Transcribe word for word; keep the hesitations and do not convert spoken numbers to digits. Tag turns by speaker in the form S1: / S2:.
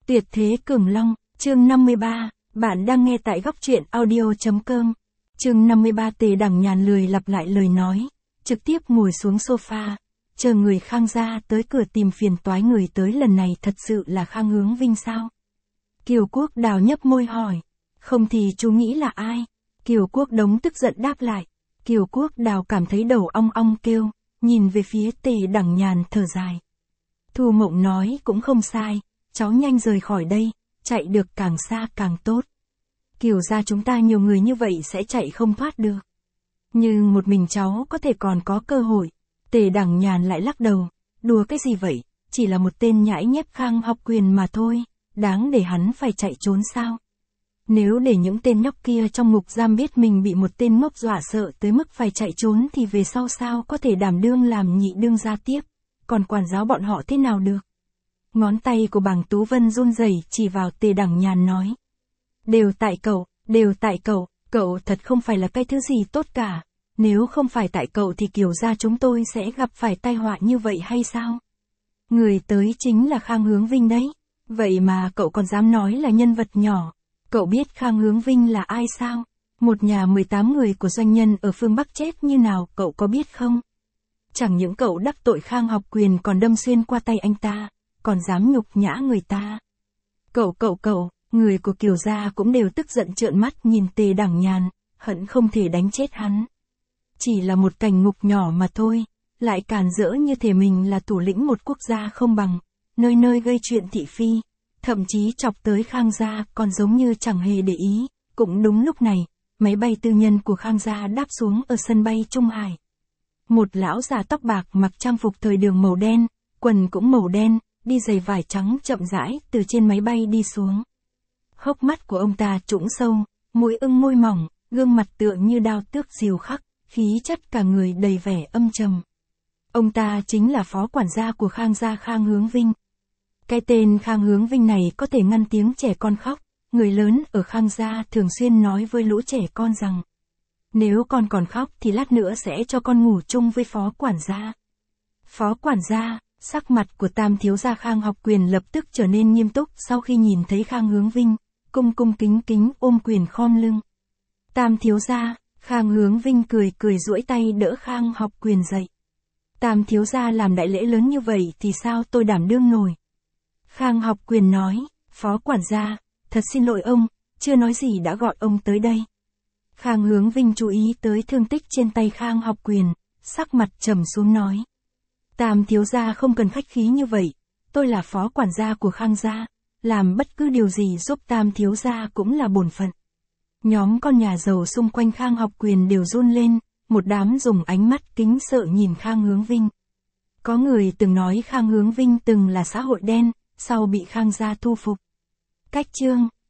S1: Tuyệt thế cường long, chương năm mươi ba, bạn đang nghe tại góc truyện audio chấm com. Chương năm mươi ba Tề Đằng Nhàn lười lặp lại lời nói, trực tiếp ngồi xuống sofa, chờ người Khang gia tới cửa tìm phiền toái. Người tới lần này thật sự là Khang Hướng Vinh sao? Kiều Quốc Đào nhấp môi hỏi, không thì chú nghĩ là ai? Kiều Quốc Đống tức giận đáp lại. Kiều Quốc Đào cảm thấy đầu ong ong kêu, nhìn về phía Tề Đằng Nhàn thở dài. Thu Mộng nói cũng không sai, cháu nhanh rời khỏi đây, chạy được càng xa càng tốt. Kiều gia chúng ta nhiều người như vậy sẽ chạy không thoát được. Nhưng một mình cháu có thể còn có cơ hội. Tề Đằng Nhàn lại lắc đầu, đùa cái gì vậy, chỉ là một tên nhãi nhép Khang Học Quyền mà thôi, đáng để hắn phải chạy trốn sao? Nếu để những tên nhóc kia trong ngục giam biết mình bị một tên ngốc dọa sợ tới mức phải chạy trốn thì về sau sao có thể đảm đương làm nhị đương gia tiếp, còn quản giáo bọn họ thế nào được? Ngón tay của Bàng Tú Vân run rẩy chỉ vào Tề Đằng Nhàn nói. Đều tại cậu, đều tại cậu, cậu thật không phải là cái thứ gì tốt cả. Nếu không phải tại cậu thì Kiều gia chúng tôi sẽ gặp phải tai họa như vậy hay sao? Người tới chính là Khang Hướng Vinh đấy. Vậy mà cậu còn dám nói là nhân vật nhỏ. Cậu biết Khang Hướng Vinh là ai sao? Một nhà mười tám người của doanh nhân ở phương Bắc chết như nào cậu có biết không? Chẳng những cậu đắc tội Khang Học Quyền còn đâm xuyên qua tay anh ta, còn dám nhục nhã người ta. Cậu cậu cậu, người của Kiều gia cũng đều tức giận trợn mắt nhìn Tề Đằng Nhàn, hận không thể đánh chết hắn. Chỉ là một cảnh ngục nhỏ mà thôi, lại càn rỡ như thể mình là thủ lĩnh một quốc gia không bằng, nơi nơi gây chuyện thị phi, thậm chí chọc tới Khang gia còn giống như chẳng hề để ý. Cũng đúng lúc này, máy bay tư nhân của Khang gia đáp xuống ở sân bay Trung Hải. Một lão già tóc bạc mặc trang phục thời đường màu đen, quần cũng màu đen, đi giày vải trắng chậm rãi từ trên máy bay đi xuống. Hốc mắt của ông ta trũng sâu, mũi ưng môi mỏng, gương mặt tựa như đao tước diều khắc, khí chất cả người đầy vẻ âm trầm. Ông ta chính là phó quản gia của Khang gia Khang Hướng Vinh. Cái tên Khang Hướng Vinh này có thể ngăn tiếng trẻ con khóc, người lớn ở Khang gia thường xuyên nói với lũ trẻ con rằng, nếu con còn khóc thì lát nữa sẽ cho con ngủ chung với phó quản gia. Phó quản gia, sắc mặt của tam thiếu gia Khang Học Quyền lập tức trở nên nghiêm túc sau khi nhìn thấy Khang Hướng Vinh, cung cung kính kính ôm quyền khom lưng. Tam thiếu gia, Khang Hướng Vinh cười cười duỗi tay đỡ Khang Học Quyền dậy. Tam thiếu gia làm đại lễ lớn như vậy thì sao tôi đảm đương nổi? Khang Học Quyền nói, phó quản gia, thật xin lỗi ông, chưa nói gì đã gọi ông tới đây. Khang Hướng Vinh chú ý tới thương tích trên tay Khang Học Quyền, sắc mặt trầm xuống nói. Tam thiếu gia không cần khách khí như vậy, tôi là phó quản gia của Khang gia, làm bất cứ điều gì giúp tam thiếu gia cũng là bổn phận. Nhóm con nhà giàu xung quanh Khang Học Quyền đều run lên, một đám dùng ánh mắt kính sợ nhìn Khang Hướng Vinh. Có người từng nói Khang Hướng Vinh từng là xã hội đen, sau bị Khang gia thu phục. Cách chương